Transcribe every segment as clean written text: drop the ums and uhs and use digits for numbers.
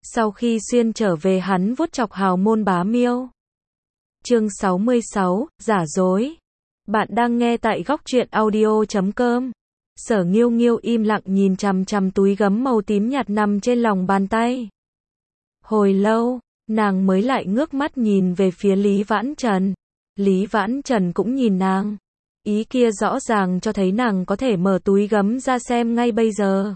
Sau khi xuyên trở về hắn vuốt chọc hào môn bá miêu. Chương 66, giả dối. Bạn đang nghe tại góc truyện audio.com. Sở Nghiêu Nghiêu im lặng nhìn chằm chằm túi gấm màu tím nhạt nằm trên lòng bàn tay. Hồi lâu, nàng mới lại ngước mắt nhìn về phía Lý Vãn Trần. Lý Vãn Trần cũng nhìn nàng. Ý kia rõ ràng cho thấy nàng có thể mở túi gấm ra xem ngay bây giờ.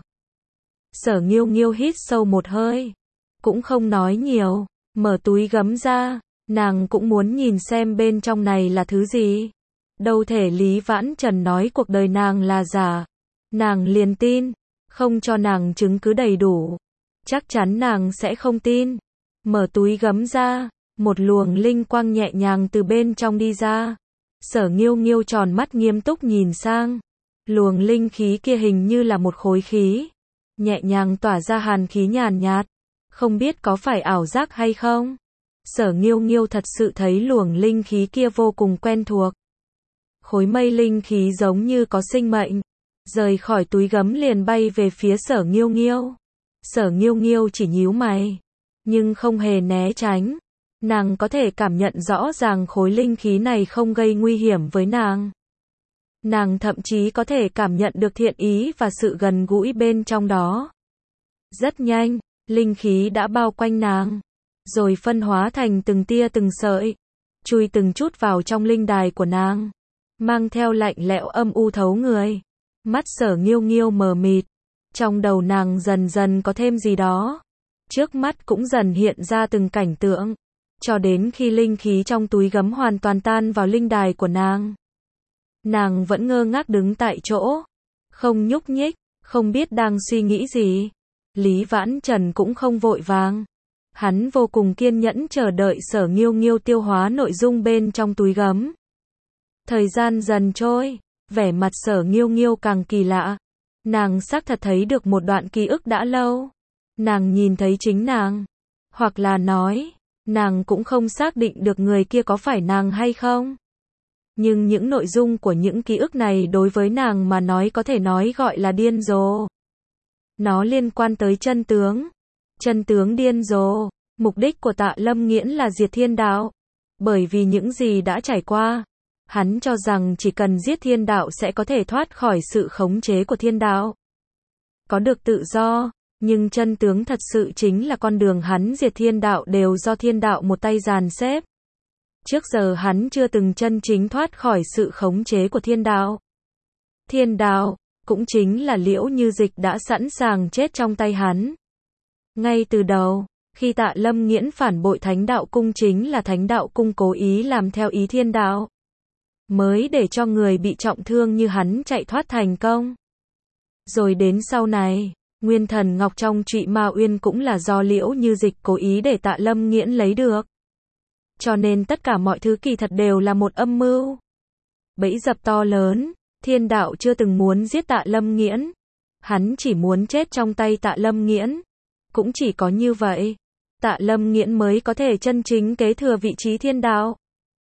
Sở Nghiêu Nghiêu hít sâu một hơi. Cũng không nói nhiều, mở túi gấm ra, nàng cũng muốn nhìn xem bên trong này là thứ gì. Đâu thể Lý Vãn Trần nói cuộc đời nàng là giả. Nàng liền tin, không cho nàng chứng cứ đầy đủ. Chắc chắn nàng sẽ không tin. Mở túi gấm ra, một luồng linh quang nhẹ nhàng từ bên trong đi ra. Sở Nghiêu Nghiêu tròn mắt nghiêm túc nhìn sang. Luồng linh khí kia hình như là một khối khí. Nhẹ nhàng tỏa ra hàn khí nhàn nhạt. Không biết có phải ảo giác hay không? Sở Nghiêu Nghiêu thật sự thấy luồng linh khí kia vô cùng quen thuộc. Khối mây linh khí giống như có sinh mệnh. Rời khỏi túi gấm liền bay về phía Sở Nghiêu Nghiêu. Sở Nghiêu Nghiêu chỉ nhíu mày, nhưng không hề né tránh. Nàng có thể cảm nhận rõ ràng khối linh khí này không gây nguy hiểm với nàng. Nàng thậm chí có thể cảm nhận được thiện ý và sự gần gũi bên trong đó. Rất nhanh, linh khí đã bao quanh nàng, rồi phân hóa thành từng tia từng sợi, chui từng chút vào trong linh đài của nàng, mang theo lạnh lẽo âm u thấu người. Mắt Sở Nghiêu Nghiêu mờ mịt, trong đầu nàng dần dần có thêm gì đó. Trước mắt cũng dần hiện ra từng cảnh tượng, cho đến khi linh khí trong túi gấm hoàn toàn tan vào linh đài của nàng. Nàng vẫn ngơ ngác đứng tại chỗ, không nhúc nhích, không biết đang suy nghĩ gì. Lý Vãn Trần cũng không vội vàng. Hắn vô cùng kiên nhẫn chờ đợi Sở Nghiêu Nghiêu tiêu hóa nội dung bên trong túi gấm. Thời gian dần trôi, vẻ mặt Sở Nghiêu Nghiêu càng kỳ lạ. Nàng xác thật thấy được một đoạn ký ức đã lâu. Nàng nhìn thấy chính nàng. Hoặc là nói, nàng cũng không xác định được người kia có phải nàng hay không. Nhưng những nội dung của những ký ức này đối với nàng mà nói có thể nói gọi là điên rồ. Nó liên quan tới chân tướng. Chân tướng điên rồ. Mục đích của Tạ Lâm Nghiễn là diệt thiên đạo. Bởi vì những gì đã trải qua, hắn cho rằng chỉ cần giết thiên đạo sẽ có thể thoát khỏi sự khống chế của thiên đạo. Có được tự do, nhưng chân tướng thật sự chính là con đường hắn diệt thiên đạo đều do thiên đạo một tay dàn xếp. Trước giờ hắn chưa từng chân chính thoát khỏi sự khống chế của thiên đạo. Thiên đạo, cũng chính là Liễu Như Dịch đã sẵn sàng chết trong tay hắn. Ngay từ đầu, khi Tạ Lâm Nghiễn phản bội Thánh Đạo Cung chính là Thánh Đạo Cung cố ý làm theo ý thiên đạo. Mới để cho người bị trọng thương như hắn chạy thoát thành công. Rồi đến sau này, Nguyên Thần Ngọc trong Trụy Ma Uyên cũng là do Liễu Như Dịch cố ý để Tạ Lâm Nghiễn lấy được. Cho nên tất cả mọi thứ kỳ thật đều là một âm mưu. Bẫy dập to lớn, thiên đạo chưa từng muốn giết Tạ Lâm Nghiễn. Hắn chỉ muốn chết trong tay Tạ Lâm Nghiễn. Cũng chỉ có như vậy, Tạ Lâm Nghiễn mới có thể chân chính kế thừa vị trí thiên đạo.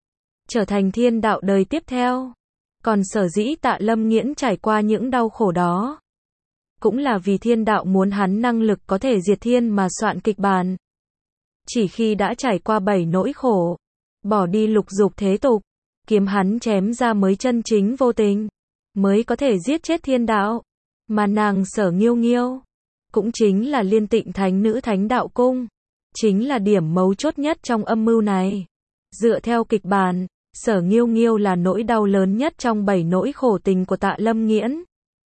Trở thành thiên đạo đời tiếp theo. Còn sở dĩ Tạ Lâm Nghiễn trải qua những đau khổ đó, cũng là vì thiên đạo muốn hắn năng lực có thể diệt thiên mà soạn kịch bản. Chỉ khi đã trải qua 7 nỗi khổ, bỏ đi lục dục thế tục, kiếm hắn chém ra mới chân chính vô tình, mới có thể giết chết thiên đạo. Mà nàng Sở Nghiêu Nghiêu, cũng chính là Liên Tịnh Thánh Nữ Thánh Đạo Cung, chính là điểm mấu chốt nhất trong âm mưu này. Dựa theo kịch bản, Sở Nghiêu Nghiêu là nỗi đau lớn nhất trong 7 nỗi khổ tình của Tạ Lâm Nghiễn.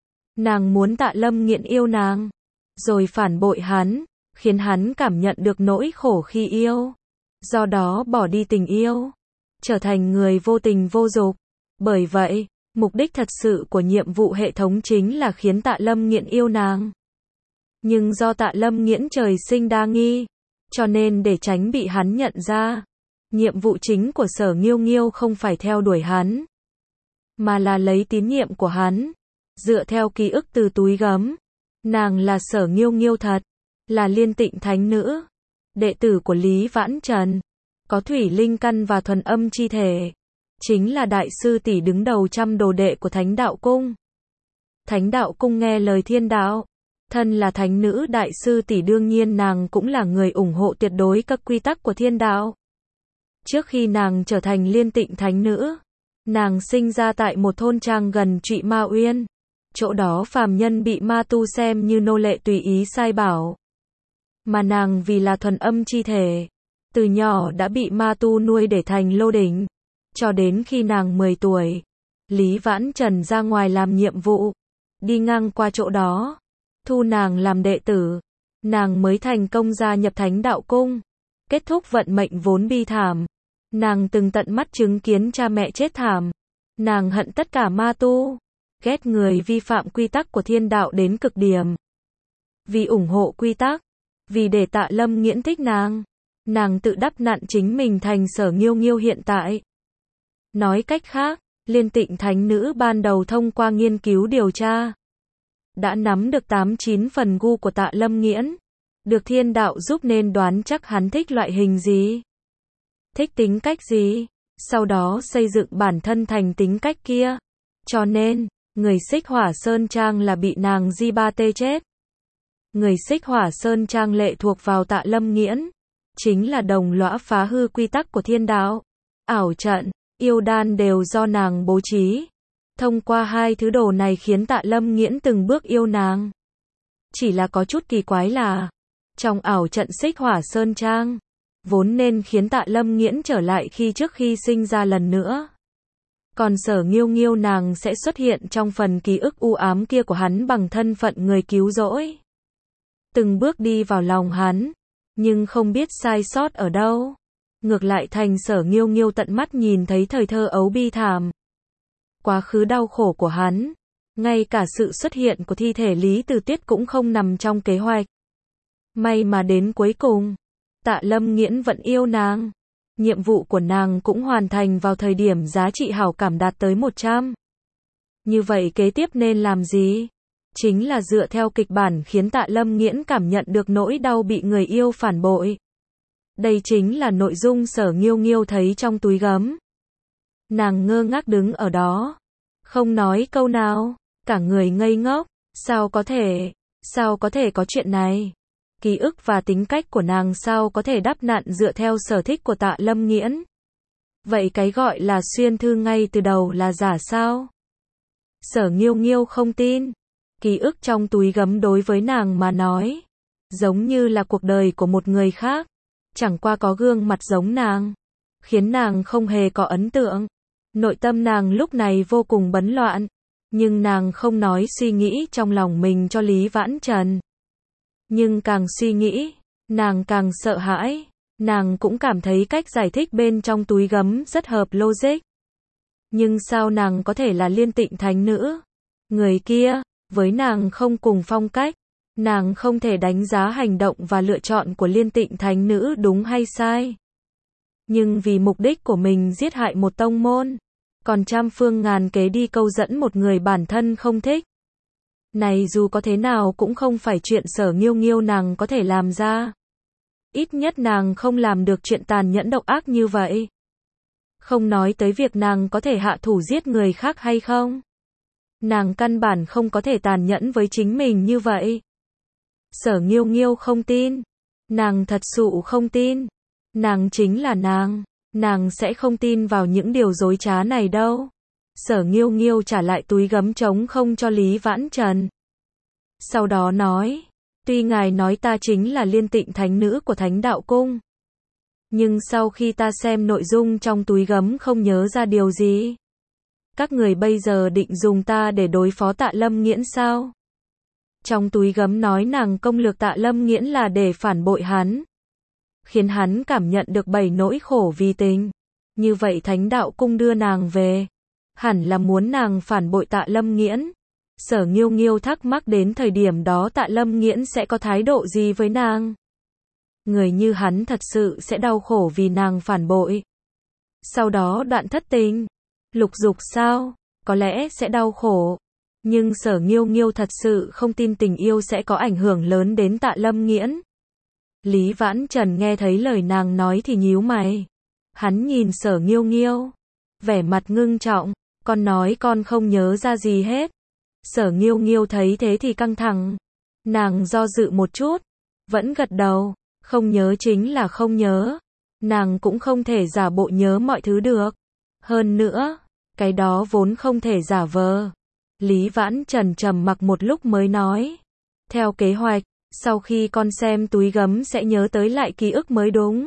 Nàng muốn Tạ Lâm Nghiễn yêu nàng, rồi phản bội hắn, khiến hắn cảm nhận được nỗi khổ khi yêu. Do đó bỏ đi tình yêu, trở thành người vô tình vô dục. Bởi vậy, mục đích thật sự của nhiệm vụ hệ thống chính là khiến Tạ Lâm Nghiễn yêu nàng. Nhưng do Tạ Lâm Nghiễn trời sinh đa nghi, cho nên để tránh bị hắn nhận ra, nhiệm vụ chính của Sở Nghiêu Nghiêu không phải theo đuổi hắn, mà là lấy tín nhiệm của hắn. Dựa theo ký ức từ túi gấm, nàng là Sở Nghiêu Nghiêu thật, là Liên Tịnh Thánh Nữ, đệ tử của Lý Vãn Trần, có thủy linh căn và thuần âm chi thể, chính là đại sư tỷ đứng đầu trăm đồ đệ của Thánh Đạo Cung. Thánh Đạo Cung nghe lời thiên đạo, Thân là thánh nữ đại sư tỷ đương nhiên nàng cũng là người ủng hộ tuyệt đối các quy tắc của thiên đạo. Trước khi nàng trở thành Liên Tịnh thánh nữ, nàng sinh ra tại một thôn trang gần Trụy Ma Uyên. Chỗ đó phàm nhân bị ma tu xem như nô lệ tùy ý sai bảo. Mà nàng vì là thuần âm chi thể, từ nhỏ đã bị ma tu nuôi để thành lô đỉnh. Cho đến khi nàng 10 tuổi, Lý Vãn Trần ra ngoài làm nhiệm vụ, đi ngang qua chỗ đó, thu nàng làm đệ tử, nàng mới thành công gia nhập Thánh Đạo Cung, kết thúc vận mệnh vốn bi thảm. Nàng từng tận mắt chứng kiến cha mẹ chết thảm, nàng hận tất cả ma tu, ghét người vi phạm quy tắc của thiên đạo đến cực điểm. Vì ủng hộ quy tắc, vì để Tạ Lâm Nghiễn thích nàng tự đắp nặn chính mình thành Sở Nghiêu Nghiêu hiện tại. Nói cách khác, Liên Tịnh thánh nữ ban đầu thông qua nghiên cứu điều tra, đã nắm được 8-9 phần gu của Tạ Lâm Nghiễn, được thiên đạo giúp nên đoán chắc hắn thích loại hình gì, thích tính cách gì, sau đó xây dựng bản thân thành tính cách kia. Cho nên, người Xích Hỏa Sơn Trang là bị nàng Di Ba Tê chết. Người Xích Hỏa Sơn Trang lệ thuộc vào Tạ Lâm Nghiễn, chính là đồng lõa phá hư quy tắc của thiên đạo. Ảo trận, yêu đan đều do nàng bố trí. Thông qua hai thứ đồ này khiến Tạ Lâm Nghiễn từng bước yêu nàng. Chỉ là có chút kỳ quái là, trong ảo trận Xích Hỏa Sơn Trang, vốn nên khiến Tạ Lâm Nghiễn trở lại trước khi sinh ra lần nữa. Còn Sở Nghiêu Nghiêu nàng sẽ xuất hiện trong phần ký ức u ám kia của hắn bằng thân phận người cứu rỗi. Từng bước đi vào lòng hắn, nhưng không biết sai sót ở đâu. Ngược lại thành Sở Nghiêu Nghiêu tận mắt nhìn thấy thời thơ ấu bi thảm. Quá khứ đau khổ của hắn, ngay cả sự xuất hiện của thi thể Lý Từ Tuyết cũng không nằm trong kế hoạch. May mà đến cuối cùng, Tạ Lâm Nghiễn vẫn yêu nàng. Nhiệm vụ của nàng cũng hoàn thành vào thời điểm giá trị hảo cảm đạt tới 100. Như vậy kế tiếp nên làm gì? Chính là dựa theo kịch bản khiến Tạ Lâm Nghiễn cảm nhận được nỗi đau bị người yêu phản bội. Đây chính là nội dung Sở Nghiêu Nghiêu thấy trong túi gấm. Nàng ngơ ngác đứng ở đó, không nói câu nào, cả người ngây ngốc. Sao có thể có chuyện này? Ký ức và tính cách của nàng sao có thể đắp nặn dựa theo sở thích của Tạ Lâm Nghiễn? Vậy cái gọi là xuyên thư ngay từ đầu là giả sao? Sở Nghiêu Nghiêu không tin. Ký ức trong túi gấm đối với nàng mà nói, giống như là cuộc đời của một người khác, chẳng qua có gương mặt giống nàng, khiến nàng không hề có ấn tượng. Nội tâm nàng lúc này vô cùng bấn loạn, nhưng nàng không nói suy nghĩ trong lòng mình cho Lý Vãn Trần. Nhưng càng suy nghĩ, nàng càng sợ hãi, nàng cũng cảm thấy cách giải thích bên trong túi gấm rất hợp logic. Nhưng sao nàng có thể là Liên Tịnh thánh nữ? Người kia, với nàng không cùng phong cách, nàng không thể đánh giá hành động và lựa chọn của Liên Tịnh thánh nữ đúng hay sai. Nhưng vì mục đích của mình giết hại một tông môn, còn trăm phương ngàn kế đi câu dẫn một người bản thân không thích. Này dù có thế nào cũng không phải chuyện Sở Nghiêu Nghiêu nàng có thể làm ra. Ít nhất nàng không làm được chuyện tàn nhẫn độc ác như vậy. Không nói tới việc nàng có thể hạ thủ giết người khác hay không. Nàng căn bản không có thể tàn nhẫn với chính mình như vậy. Sở Nghiêu Nghiêu không tin. Nàng thật sự không tin. Nàng chính là nàng sẽ không tin vào những điều dối trá này đâu. Sở Nghiêu Nghiêu trả lại túi gấm trống không cho Lý Vãn Trần. Sau đó nói, tuy ngài nói ta chính là Liên Tịnh thánh nữ của Thánh Đạo Cung, nhưng sau khi ta xem nội dung trong túi gấm không nhớ ra điều gì. Các người bây giờ định dùng ta để đối phó Tạ Lâm Nghiễn sao? Trong túi gấm nói nàng công lược Tạ Lâm Nghiễn là để phản bội hắn, khiến hắn cảm nhận được 7 nỗi khổ vì tình. Như vậy Thánh Đạo Cung đưa nàng về, hẳn là muốn nàng phản bội Tạ Lâm Nghiễn. Sở Nghiêu Nghiêu thắc mắc đến thời điểm đó Tạ Lâm Nghiễn sẽ có thái độ gì với nàng. Người như hắn thật sự sẽ đau khổ vì nàng phản bội. Sau đó đoạn thất tình, lục dục sao? Có lẽ sẽ đau khổ. Nhưng Sở Nghiêu Nghiêu thật sự không tin tình yêu sẽ có ảnh hưởng lớn đến Tạ Lâm Nghiễn. Lý Vãn Trần nghe thấy lời nàng nói thì nhíu mày. Hắn nhìn Sở Nghiêu Nghiêu, vẻ mặt ngưng trọng, con nói con không nhớ ra gì hết. Sở Nghiêu Nghiêu thấy thế thì căng thẳng. Nàng do dự một chút, vẫn gật đầu, không nhớ chính là không nhớ. Nàng cũng không thể giả bộ nhớ mọi thứ được. Hơn nữa, cái đó vốn không thể giả vờ. Lý Vãn Trần trầm mặc một lúc mới nói. Theo kế hoạch, sau khi con xem túi gấm sẽ nhớ tới lại ký ức mới đúng.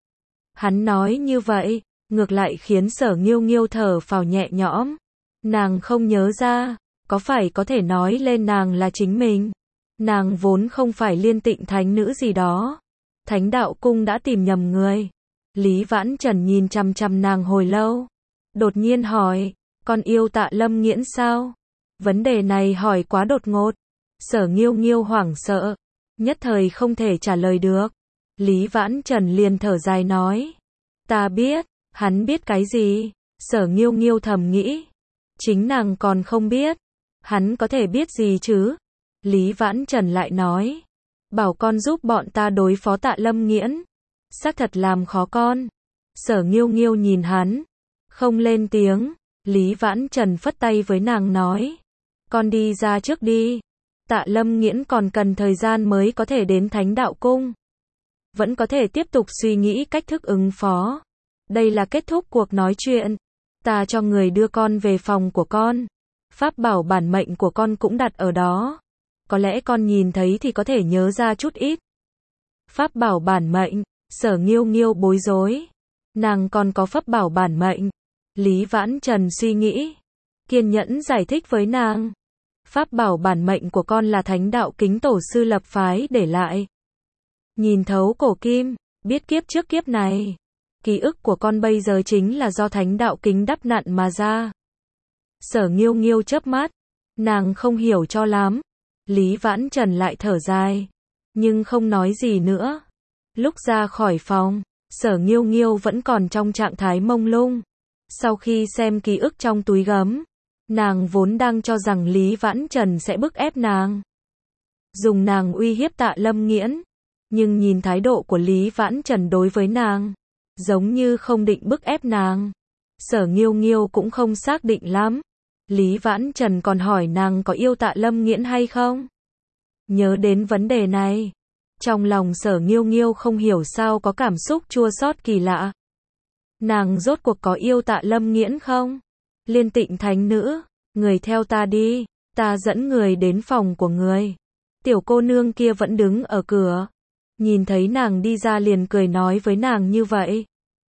Hắn nói như vậy, ngược lại khiến Sở Nghiêu Nghiêu thở phào nhẹ nhõm. Nàng không nhớ ra, có phải có thể nói lên nàng là chính mình. Nàng vốn không phải Liên Tịnh thánh nữ gì đó. Thánh đạo cung đã tìm nhầm người. Lý Vãn Trần nhìn chằm chằm nàng hồi lâu. Đột nhiên hỏi, con yêu Tạ Lâm Nghiễn sao? Vấn đề này hỏi quá đột ngột. Sở Nghiêu Nghiêu hoảng sợ, nhất thời không thể trả lời được. Lý Vãn Trần liền thở dài nói. Ta biết, hắn biết cái gì? Sở Nghiêu Nghiêu thầm nghĩ. Chính nàng còn không biết. Hắn có thể biết gì chứ? Lý Vãn Trần lại nói. Bảo con giúp bọn ta đối phó Tạ Lâm Nghiễn. Xác thật làm khó con. Sở Nghiêu Nghiêu nhìn hắn, không lên tiếng. Lý Vãn Trần phất tay với nàng nói. Con đi ra trước đi. Tạ Lâm Nghiễn còn cần thời gian mới có thể đến Thánh Đạo Cung. Vẫn có thể tiếp tục suy nghĩ cách thức ứng phó. Đây là kết thúc cuộc nói chuyện. Ta cho người đưa con về phòng của con. Pháp bảo bản mệnh của con cũng đặt ở đó. Có lẽ con nhìn thấy thì có thể nhớ ra chút ít. Pháp bảo bản mệnh, Sở Nghiêu Nghiêu bối rối. Nàng còn có pháp bảo bản mệnh. Lý Vãn Trần suy nghĩ, kiên nhẫn giải thích với nàng. Pháp bảo bản mệnh của con là Thánh Đạo Kính tổ sư lập phái để lại. Nhìn thấu cổ kim, biết kiếp trước kiếp này. Ký ức của con bây giờ chính là do Thánh Đạo Kính đắp nặn mà ra. Sở Nghiêu Nghiêu chớp mắt, nàng không hiểu cho lắm. Lý Vãn Trần lại thở dài, nhưng không nói gì nữa. Lúc ra khỏi phòng, Sở Nghiêu Nghiêu vẫn còn trong trạng thái mông lung. Sau khi xem ký ức trong túi gấm, nàng vốn đang cho rằng Lý Vãn Trần sẽ bức ép nàng, dùng nàng uy hiếp Tạ Lâm Nghiễn. Nhưng nhìn thái độ của Lý Vãn Trần đối với nàng, giống như không định bức ép nàng. Sở Nghiêu Nghiêu cũng không xác định lắm. Lý Vãn Trần còn hỏi nàng có yêu Tạ Lâm Nghiễn hay không. Nhớ đến vấn đề này, trong lòng Sở Nghiêu Nghiêu không hiểu sao có cảm xúc chua xót kỳ lạ. Nàng rốt cuộc có yêu Tạ Lâm Nghiễn không? Liên Tịnh thánh nữ, người theo ta đi, ta dẫn người đến phòng của người. Tiểu cô nương kia vẫn đứng ở cửa. Nhìn thấy nàng đi ra liền cười nói với nàng như vậy.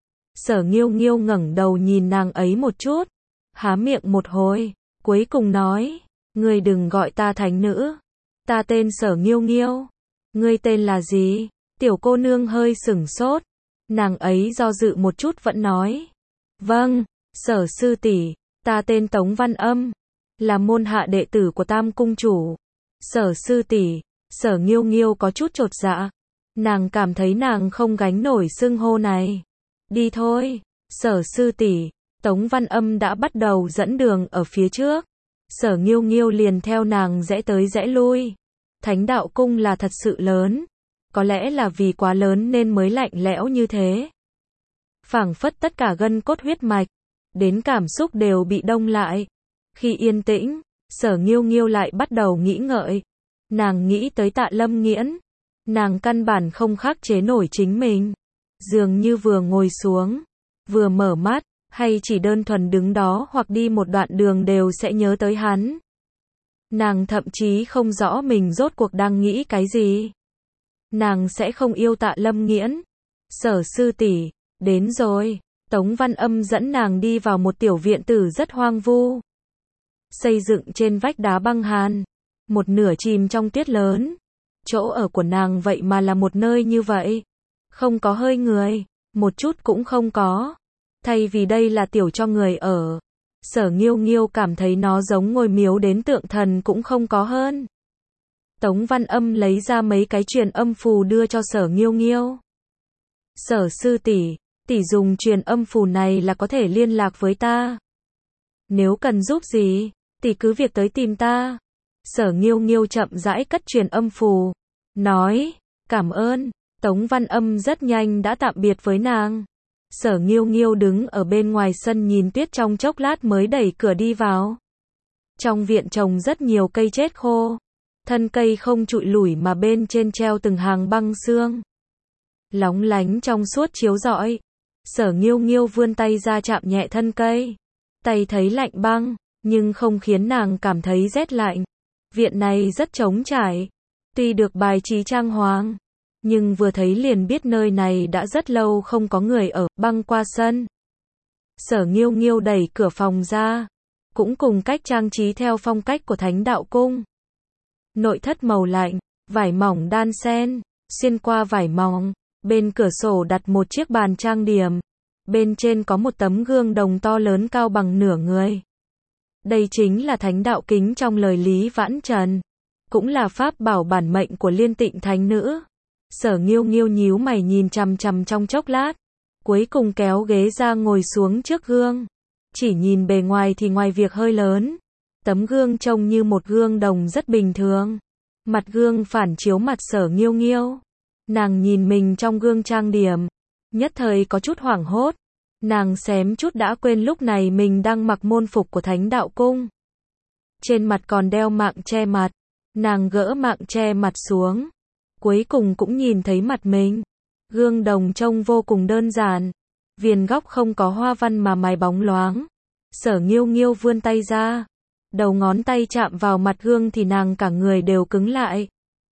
Sở Nghiêu Nghiêu ngẩng đầu nhìn nàng ấy một chút, há miệng một hồi, cuối cùng nói, ngươi đừng gọi ta thánh nữ. Ta tên Sở Nghiêu Nghiêu. Ngươi tên là gì? Tiểu cô nương hơi sửng sốt. Nàng ấy do dự một chút vẫn nói. Vâng, Sở sư tỷ, ta tên Tống Văn Âm, là môn hạ đệ tử của Tam cung chủ. Sở sư tỷ, Sở Nghiêu Nghiêu có chút chột dạ. Nàng cảm thấy nàng không gánh nổi xưng hô này. Đi thôi, Sở sư tỷ. Tống Văn Âm đã bắt đầu dẫn đường ở phía trước. Sở Nghiêu Nghiêu liền theo nàng rẽ tới rẽ lui. Thánh Đạo Cung là thật sự lớn. Có lẽ là vì quá lớn nên mới lạnh lẽo như thế. Phảng phất tất cả gân cốt huyết mạch, đến cảm xúc đều bị đông lại. Khi yên tĩnh, Sở Nghiêu Nghiêu lại bắt đầu nghĩ ngợi. Nàng nghĩ tới Tạ Lâm Nghiễn. Nàng căn bản không khắc chế nổi chính mình. Dường như vừa ngồi xuống, vừa mở mắt, hay chỉ đơn thuần đứng đó hoặc đi một đoạn đường đều sẽ nhớ tới hắn. Nàng thậm chí không rõ mình rốt cuộc đang nghĩ cái gì. Nàng sẽ không yêu Tạ Lâm Nghiễn. Sở sư tỷ, đến rồi. Tống Văn Âm dẫn nàng đi vào một tiểu viện tử rất hoang vu, xây dựng trên vách đá băng hàn, một nửa chìm trong tuyết lớn. Chỗ ở của nàng vậy mà là một nơi như vậy, không có hơi người, một chút cũng không có. Thay vì đây là tiểu cho người ở, Sở Nghiêu Nghiêu cảm thấy nó giống ngôi miếu đến tượng thần cũng không có hơn. Tống Văn Âm lấy ra mấy cái truyền âm phù đưa cho Sở Nghiêu Nghiêu. Sở sư tỷ, tỷ dùng truyền âm phù này là có thể liên lạc với ta. Nếu cần giúp gì, tỷ cứ việc tới tìm ta. Sở Nghiêu Nghiêu chậm rãi cất truyền âm phù, nói, cảm ơn. Tống Văn Âm rất nhanh đã tạm biệt với nàng. Sở Nghiêu Nghiêu đứng ở bên ngoài sân nhìn tuyết trong chốc lát mới đẩy cửa đi vào. Trong viện trồng rất nhiều cây chết khô. Thân cây không trụi lủi mà bên trên treo từng hàng băng xương. Lóng lánh trong suốt chiếu rọi. Sở Nghiêu Nghiêu vươn tay ra chạm nhẹ thân cây. Tay thấy lạnh băng, nhưng không khiến nàng cảm thấy rét lạnh. Viện này rất trống trải. Tuy được bài trí trang hoàng, nhưng vừa thấy liền biết nơi này đã rất lâu không có người ở. Băng qua sân. Sở Nghiêu Nghiêu đẩy cửa phòng ra. Cũng cùng cách trang trí theo phong cách của Thánh Đạo Cung. Nội thất màu lạnh, vải mỏng đan xen, xuyên qua vải mỏng, bên cửa sổ đặt một chiếc bàn trang điểm. Bên trên có một tấm gương đồng to lớn cao bằng nửa người. Đây chính là Thánh Đạo Kính trong lời Lý Vãn Trần. Cũng là pháp bảo bản mệnh của Liên Tịnh Thánh Nữ. Sở Nghiêu Nghiêu nhíu mày nhìn chằm chằm trong chốc lát. Cuối cùng kéo ghế ra ngồi xuống trước gương. Chỉ nhìn bề ngoài thì ngoài việc hơi lớn. Tấm gương trông như một gương đồng rất bình thường. Mặt gương phản chiếu mặt Sở Nghiêu Nghiêu. Nàng nhìn mình trong gương trang điểm. Nhất thời có chút hoảng hốt. Nàng xém chút đã quên lúc này mình đang mặc môn phục của Thánh Đạo Cung. Trên mặt còn đeo mạng che mặt. Nàng gỡ mạng che mặt xuống. Cuối cùng cũng nhìn thấy mặt mình. Gương đồng trông vô cùng đơn giản. Viền góc không có hoa văn mà mài bóng loáng. Sở Nghiêu Nghiêu vươn tay ra. Đầu ngón tay chạm vào mặt gương thì nàng cả người đều cứng lại.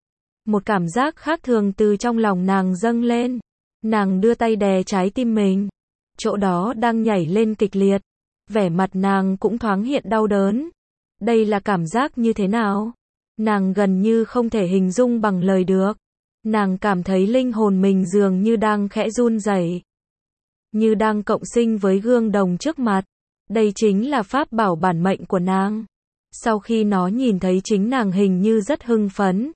Một cảm giác khác thường từ trong lòng nàng dâng lên. Nàng đưa tay đè trái tim mình. Chỗ đó đang nhảy lên kịch liệt. Vẻ mặt nàng cũng thoáng hiện đau đớn. Đây là cảm giác như thế nào? Nàng gần như không thể hình dung bằng lời được. Nàng cảm thấy linh hồn mình dường như đang khẽ run rẩy, như đang cộng sinh với gương đồng trước mặt. Đây chính là pháp bảo bản mệnh của nàng. Sau khi nó nhìn thấy chính nàng hình như rất hưng phấn.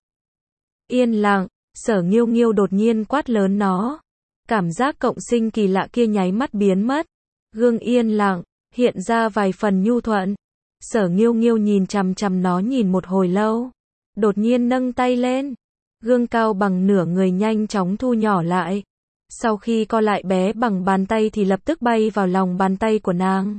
Yên lặng, Sở Nghiêu Nghiêu đột nhiên quát lớn nó. Cảm giác cộng sinh kỳ lạ kia nháy mắt biến mất. Gương yên lặng, hiện ra vài phần nhu thuận. Sở Nghiêu Nghiêu nhìn chằm chằm nó nhìn một hồi lâu. Đột nhiên nâng tay lên. Gương cao bằng nửa người nhanh chóng thu nhỏ lại. Sau khi co lại bé bằng bàn tay thì lập tức bay vào lòng bàn tay của nàng.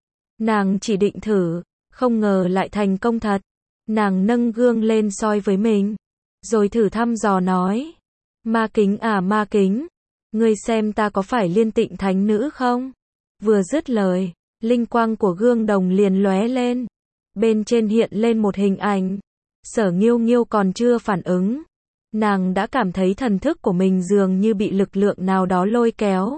Nàng chỉ định thử, không ngờ lại thành công thật. Nàng nâng gương lên soi với mình. Rồi thử thăm dò nói. Ma kính à ma kính. Ngươi xem ta có phải Liên Tịnh Thánh Nữ không? Vừa dứt lời, linh quang của gương đồng liền lóe lên. Bên trên hiện lên một hình ảnh. Sở Nghiêu Nghiêu còn chưa phản ứng. Nàng đã cảm thấy thần thức của mình dường như bị lực lượng nào đó lôi kéo.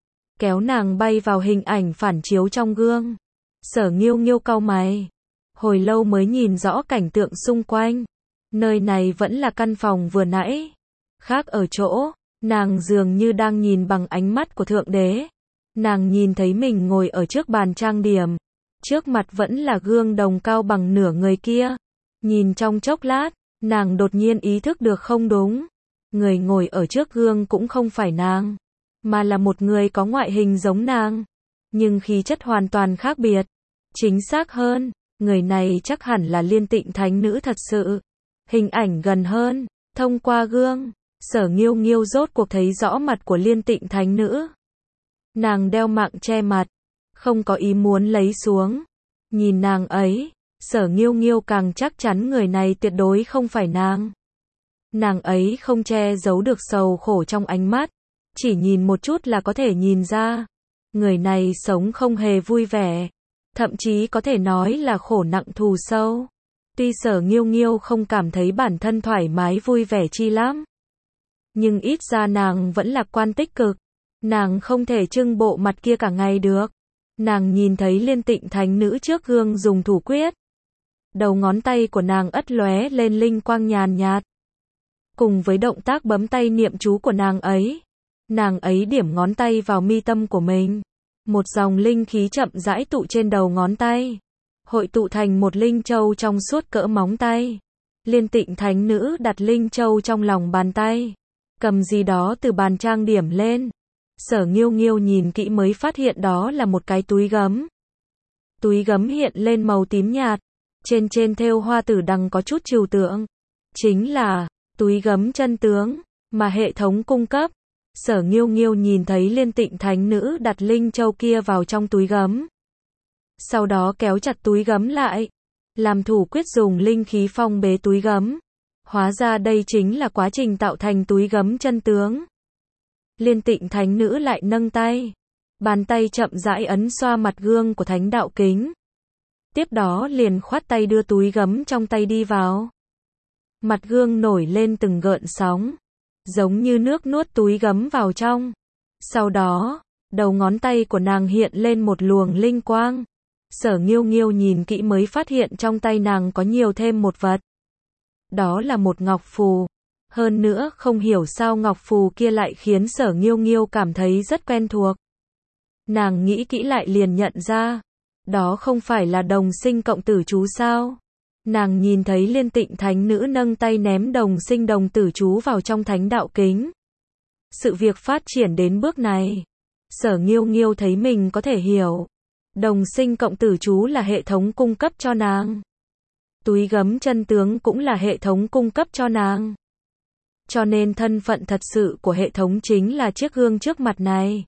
Kéo nàng bay vào hình ảnh phản chiếu trong gương. Sở Nghiêu Nghiêu cau mày. Hồi lâu mới nhìn rõ cảnh tượng xung quanh. Nơi này vẫn là căn phòng vừa nãy. Khác ở chỗ, nàng dường như đang nhìn bằng ánh mắt của Thượng Đế. Nàng nhìn thấy mình ngồi ở trước bàn trang điểm. Trước mặt vẫn là gương đồng cao bằng nửa người kia. Nhìn trong chốc lát, nàng đột nhiên ý thức được không đúng. Người ngồi ở trước gương cũng không phải nàng, mà là một người có ngoại hình giống nàng, nhưng khí chất hoàn toàn khác biệt. Chính xác hơn, người này chắc hẳn là Liên Tịnh Thánh Nữ thật sự. Hình ảnh gần hơn, thông qua gương, Sở Nghiêu Nghiêu rốt cuộc thấy rõ mặt của Liên Tịnh Thánh Nữ. Nàng đeo mạng che mặt, không có ý muốn lấy xuống. Nhìn nàng ấy, Sở Nghiêu Nghiêu càng chắc chắn người này tuyệt đối không phải nàng. Nàng ấy không che giấu được sầu khổ trong ánh mắt, chỉ nhìn một chút là có thể nhìn ra. Người này sống không hề vui vẻ, thậm chí có thể nói là khổ nặng thù sâu. Tuy Sở Nghiêu Nghiêu không cảm thấy bản thân thoải mái vui vẻ chi lắm, nhưng ít ra nàng vẫn lạc quan tích cực. Nàng không thể trưng bộ mặt kia cả ngày được. Nàng nhìn thấy Liên Tịnh Thánh Nữ trước gương dùng thủ quyết. Đầu ngón tay của nàng ất lóe lên linh quang nhàn nhạt. Cùng với động tác bấm tay niệm chú của nàng ấy điểm ngón tay vào mi tâm của mình. Một dòng linh khí chậm rãi tụ trên đầu ngón tay, hội tụ thành một linh châu trong suốt cỡ móng tay. Liên Tịnh Thánh Nữ đặt linh châu trong lòng bàn tay, cầm gì đó từ bàn trang điểm lên. Sở Nghiêu Nghiêu nhìn kỹ mới phát hiện đó là một cái túi gấm. Túi gấm hiện lên màu tím nhạt, trên thêu hoa tử đằng có chút trừu tượng. Chính là túi gấm chân tướng mà hệ thống cung cấp. Sở Nghiêu Nghiêu nhìn thấy Liên Tịnh Thánh Nữ đặt linh châu kia vào trong túi gấm. Sau đó kéo chặt túi gấm lại. làm thủ quyết dùng linh khí phong bế túi gấm. Hóa ra đây chính là quá trình tạo thành túi gấm chân tướng. Liên Tịnh thánh nữ lại nâng tay. Bàn tay chậm rãi ấn xoa mặt gương của thánh đạo kính. Tiếp đó liền khoát tay đưa túi gấm trong tay đi vào. Mặt gương nổi lên từng gợn sóng, giống như nước nuốt túi gấm vào trong. Sau đó, đầu ngón tay của nàng hiện lên một luồng linh quang. Sở Nghiêu Nghiêu nhìn kỹ mới phát hiện trong tay nàng có nhiều thêm một vật. Đó là một ngọc phù. Hơn nữa không hiểu sao ngọc phù kia lại khiến Sở Nghiêu Nghiêu cảm thấy rất quen thuộc. Nàng nghĩ kỹ lại liền nhận ra, đó không phải là đồng sinh cộng tử chú sao? Nàng nhìn thấy Liên Tịnh thánh nữ nâng tay ném đồng sinh đồng tử chú vào trong thánh đạo kính. Sự việc phát triển đến bước này, Sở Nghiêu Nghiêu thấy mình có thể hiểu. Đồng sinh cộng tử chú là hệ thống cung cấp cho nàng. Túi gấm chân tướng cũng là hệ thống cung cấp cho nàng. Cho nên thân phận thật sự của hệ thống chính là chiếc gương trước mặt này.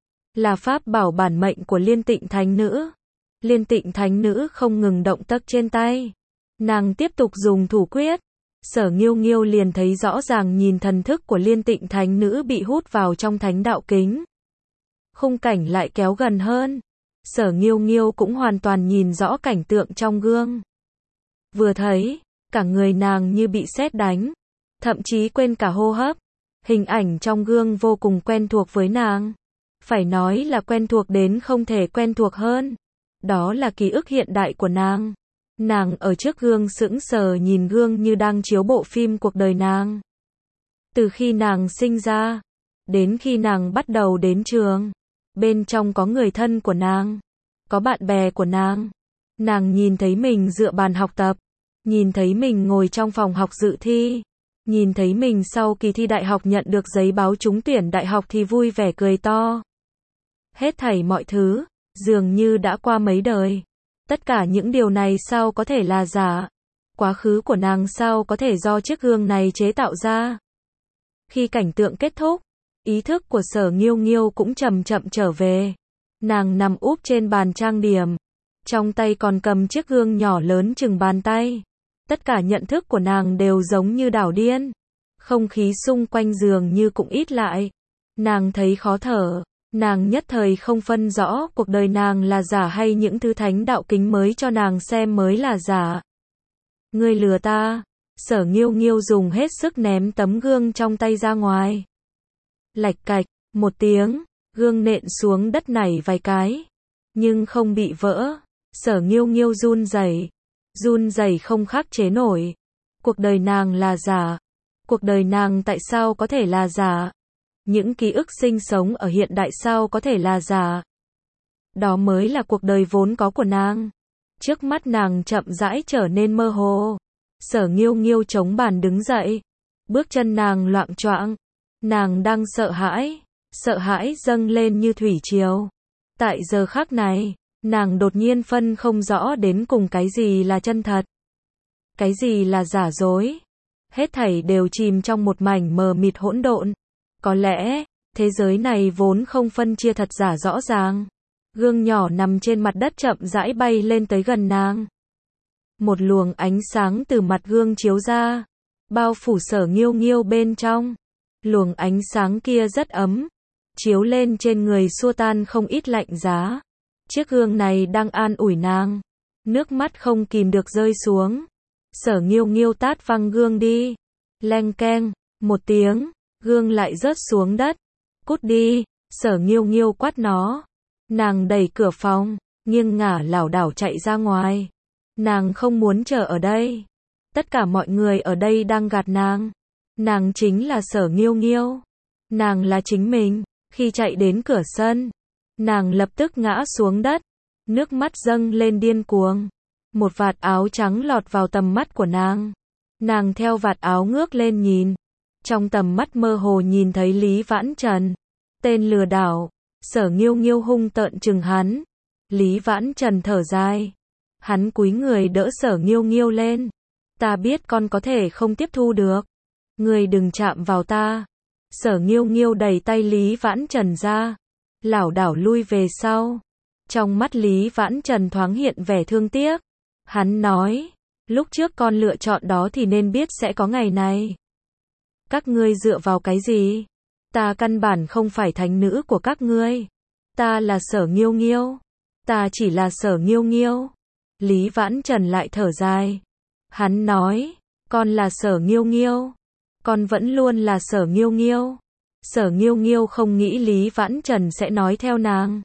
Là pháp bảo bản mệnh của Liên Tịnh thánh nữ. Liên Tịnh thánh nữ không ngừng động tác trên tay. Nàng tiếp tục dùng thủ quyết. Sở Nghiêu Nghiêu liền thấy rõ ràng nhìn thần thức của Liên Tịnh thánh nữ bị hút vào trong thánh đạo kính. Khung cảnh lại kéo gần hơn. Sở Nghiêu Nghiêu cũng hoàn toàn nhìn rõ cảnh tượng trong gương. Vừa thấy, cả người nàng như bị sét đánh, thậm chí quên cả hô hấp. Hình ảnh trong gương vô cùng quen thuộc với nàng. Phải nói là quen thuộc đến không thể quen thuộc hơn. Đó là ký ức hiện đại của nàng. Nàng ở trước gương sững sờ nhìn gương như đang chiếu bộ phim cuộc đời nàng. Từ khi nàng sinh ra, đến khi nàng bắt đầu đến trường, bên trong có người thân của nàng, có bạn bè của nàng. Nàng nhìn thấy mình dựa bàn học tập, nhìn thấy mình ngồi trong phòng học dự thi, nhìn thấy mình sau kỳ thi đại học nhận được giấy báo trúng tuyển đại học thì vui vẻ cười to. Hết thảy mọi thứ, dường như đã qua mấy đời. Tất cả những điều này sao có thể là giả? Quá khứ của nàng sao có thể do chiếc gương này chế tạo ra? Khi cảnh tượng kết thúc, ý thức của Sở Nghiêu Nghiêu cũng chậm chậm trở về. Nàng nằm úp trên bàn trang điểm, trong tay còn cầm chiếc gương nhỏ lớn chừng bàn tay. Tất cả nhận thức của nàng đều giống như đảo điên. Không khí xung quanh giường như cũng ít lại. Nàng thấy khó thở. Nàng nhất thời không phân rõ cuộc đời nàng là giả hay những thứ thánh đạo kính mới cho nàng xem mới là giả. Ngươi lừa ta. Sở Nghiêu Nghiêu dùng hết sức ném tấm gương trong tay ra ngoài. Lạch cạch, một tiếng, gương nện xuống đất nảy vài cái, nhưng không bị vỡ. Sở Nghiêu Nghiêu run rẩy không khắc chế nổi. Cuộc đời nàng là giả. Cuộc đời nàng tại sao có thể là giả? Những ký ức sinh sống ở hiện đại sao có thể là giả? Đó mới là cuộc đời vốn có của nàng. Trước mắt nàng chậm rãi trở nên mơ hồ. Sở Nghiêu Nghiêu chống bàn đứng dậy. Bước chân nàng loạng choạng. Nàng đang sợ hãi dâng lên như thủy triều. Tại giờ khắc này, nàng đột nhiên phân không rõ đến cùng cái gì là chân thật, cái gì là giả dối. Hết thảy đều chìm trong một mảnh mờ mịt hỗn độn. Có lẽ, thế giới này vốn không phân chia thật giả rõ ràng. Gương nhỏ nằm trên mặt đất chậm rãi bay lên tới gần nàng. Một luồng ánh sáng từ mặt gương chiếu ra, bao phủ Sở Nghiêu Nghiêu bên trong. Luồng ánh sáng kia rất ấm, chiếu lên trên người xua tan không ít lạnh giá. Chiếc gương này đang an ủi nàng. Nước mắt không kìm được rơi xuống. Sở Nghiêu Nghiêu tát văng gương đi. Leng keng, một tiếng, gương lại rớt xuống đất. Cút đi, Sở Nghiêu Nghiêu quát nó. Nàng đẩy cửa phòng, nghiêng ngả lảo đảo chạy ra ngoài. Nàng không muốn chờ ở đây. Tất cả mọi người ở đây đang gạt nàng. Nàng chính là Sở Nghiêu Nghiêu. Nàng là chính mình. Khi chạy đến cửa sân, nàng lập tức ngã xuống đất. Nước mắt dâng lên điên cuồng. Một vạt áo trắng lọt vào tầm mắt của nàng. Nàng theo vạt áo ngước lên nhìn. Trong tầm mắt mơ hồ nhìn thấy Lý Vãn Trần. Tên lừa đảo. Sở Nghiêu Nghiêu hung tợn chừng hắn. Lý Vãn Trần thở dài. Hắn cúi người đỡ Sở Nghiêu Nghiêu lên. Ta biết con có thể không tiếp thu được. Ngươi đừng chạm vào ta. Sở Nghiêu Nghiêu đẩy tay Lý Vãn Trần ra. Lảo đảo lui về sau. Trong mắt Lý Vãn Trần thoáng hiện vẻ thương tiếc. Hắn nói, lúc trước con lựa chọn đó thì nên biết sẽ có ngày này. Các ngươi dựa vào cái gì? Ta căn bản không phải thánh nữ của các ngươi. Ta là Sở Nghiêu Nghiêu. Ta chỉ là Sở Nghiêu Nghiêu. Lý Vãn Trần lại thở dài. Hắn nói, con là Sở Nghiêu Nghiêu. Con vẫn luôn là Sở Nghiêu Nghiêu. Sở Nghiêu Nghiêu không nghĩ Lý Vãn Trần sẽ nói theo nàng.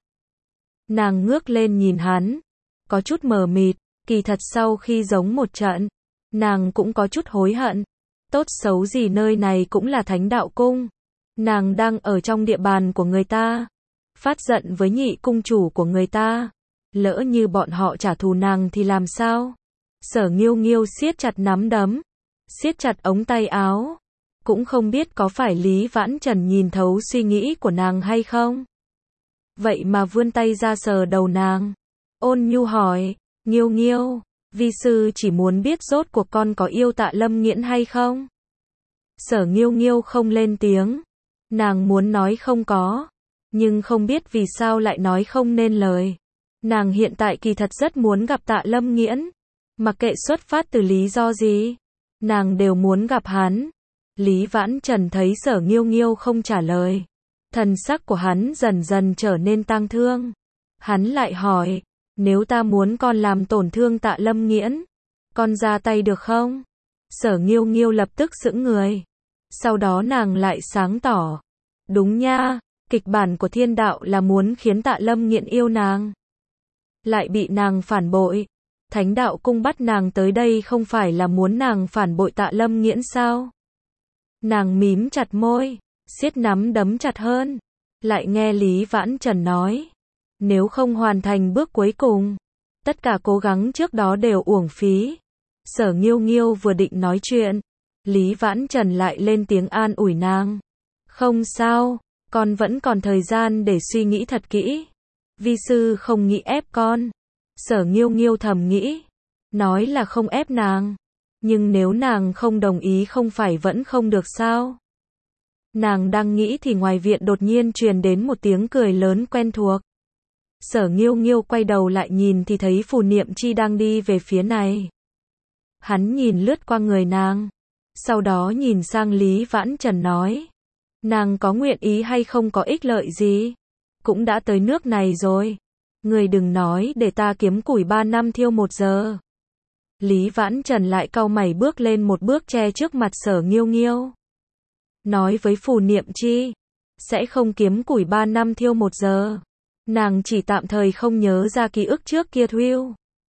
Nàng ngước lên nhìn hắn, có chút mờ mịt, kỳ thật sau khi giống một trận, nàng cũng có chút hối hận. Tốt xấu gì nơi này cũng là Thánh Đạo Cung. Nàng đang ở trong địa bàn của người ta, phát giận với nhị cung chủ của người ta. Lỡ như bọn họ trả thù nàng thì làm sao? Sở Nghiêu Nghiêu siết chặt nắm đấm, siết chặt ống tay áo. Cũng không biết có phải Lý Vãn Trần nhìn thấu suy nghĩ của nàng hay không? Vậy mà vươn tay ra sờ đầu nàng. Ôn nhu hỏi, Nghiêu Nghiêu, vi sư chỉ muốn biết rốt cuộc con có yêu Tạ Lâm Nghiễn hay không? Sở Nghiêu Nghiêu không lên tiếng. Nàng muốn nói không có, nhưng không biết vì sao lại nói không nên lời. Nàng hiện tại kỳ thật rất muốn gặp Tạ Lâm Nghiễn. Mặc kệ xuất phát từ lý do gì, nàng đều muốn gặp hắn. Lý Vãn Trần thấy Sở Nghiêu Nghiêu không trả lời. Thần sắc của hắn dần dần trở nên tang thương. Hắn lại hỏi, nếu ta muốn con làm tổn thương Tạ Lâm Nghiễn, con ra tay được không? Sở Nghiêu Nghiêu lập tức sững người. Sau đó nàng lại sáng tỏ. Đúng nha, kịch bản của thiên đạo là muốn khiến Tạ Lâm Nghiễn yêu nàng. Lại bị nàng phản bội. Thánh Đạo Cung bắt nàng tới đây không phải là muốn nàng phản bội Tạ Lâm Nghiễn sao? Nàng mím chặt môi, siết nắm đấm chặt hơn. Lại nghe Lý Vãn Trần nói, nếu không hoàn thành bước cuối cùng, tất cả cố gắng trước đó đều uổng phí. Sở Nghiêu Nghiêu vừa định nói chuyện, Lý Vãn Trần lại lên tiếng an ủi nàng. Không sao, con vẫn còn thời gian để suy nghĩ thật kỹ. Vi sư không nghĩ ép con. Sở Nghiêu Nghiêu thầm nghĩ, nói là không ép nàng, nhưng nếu nàng không đồng ý không phải vẫn không được sao? Nàng đang nghĩ thì ngoài viện đột nhiên truyền đến một tiếng cười lớn quen thuộc. Sở Nghiêu Nghiêu quay đầu lại nhìn thì thấy Phù Niệm Chi đang đi về phía này. Hắn nhìn lướt qua người nàng, sau đó nhìn sang Lý Vãn Trần nói, nàng có nguyện ý hay không có ích lợi gì? Cũng đã tới nước này rồi, người đừng nói để ta kiếm củi 3 năm thiêu 1 giờ. Lý Vãn Trần lại cau mày bước lên một bước che trước mặt Sở Nghiêu Nghiêu. Nói với Phù Niệm Chi, sẽ không kiếm củi 3 năm thiêu 1 giờ. Nàng chỉ tạm thời không nhớ ra ký ức trước kia thuyêu.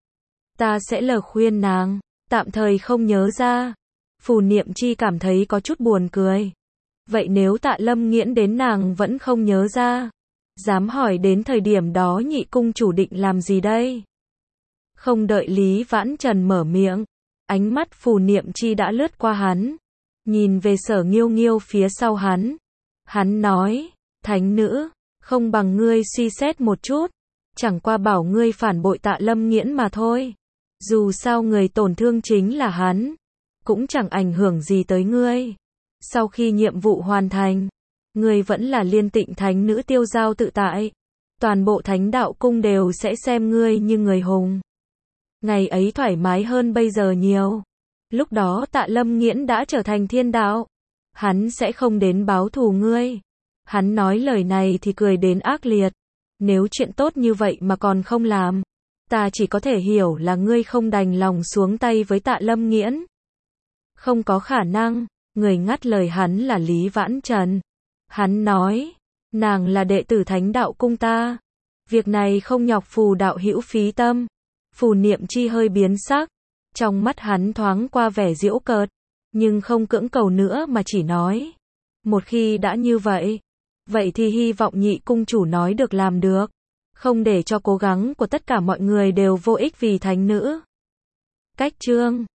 Ta sẽ lời khuyên nàng, tạm thời không nhớ ra. Phù Niệm Chi cảm thấy có chút buồn cười. Vậy nếu Tạ Lâm Nghiễn đến nàng vẫn không nhớ ra, dám hỏi đến thời điểm đó nhị cung chủ định làm gì đây? Không đợi Lý Vãn Trần mở miệng, ánh mắt Phù Niệm Chi đã lướt qua hắn, nhìn về Sở Nghiêu Nghiêu phía sau hắn. Hắn nói, thánh nữ, không bằng ngươi suy xét một chút, chẳng qua bảo ngươi phản bội Tạ Lâm Nghiễn mà thôi. Dù sao người tổn thương chính là hắn, cũng chẳng ảnh hưởng gì tới ngươi. Sau khi nhiệm vụ hoàn thành, ngươi vẫn là Liên Tịnh thánh nữ tiêu giao tự tại. Toàn bộ Thánh Đạo Cung đều sẽ xem ngươi như người hùng. Ngày ấy thoải mái hơn bây giờ nhiều. Lúc đó Tạ Lâm Nghiễn đã trở thành thiên đạo. Hắn sẽ không đến báo thù ngươi. Hắn nói lời này thì cười đến ác liệt. Nếu chuyện tốt như vậy mà còn không làm, ta chỉ có thể hiểu là ngươi không đành lòng xuống tay với Tạ Lâm Nghiễn. Không có khả năng, người ngắt lời hắn là Lý Vãn Trần. Hắn nói, nàng là đệ tử Thánh Đạo Cung ta. Việc này không nhọc Phù đạo hữu phí tâm. Phù Niệm Chi hơi biến sắc. Trong mắt hắn thoáng qua vẻ giễu cợt, nhưng không cưỡng cầu nữa mà chỉ nói, một khi đã như vậy, vậy thì hy vọng nhị cung chủ nói được làm được, không để cho cố gắng của tất cả mọi người đều vô ích vì thánh nữ. Cách chương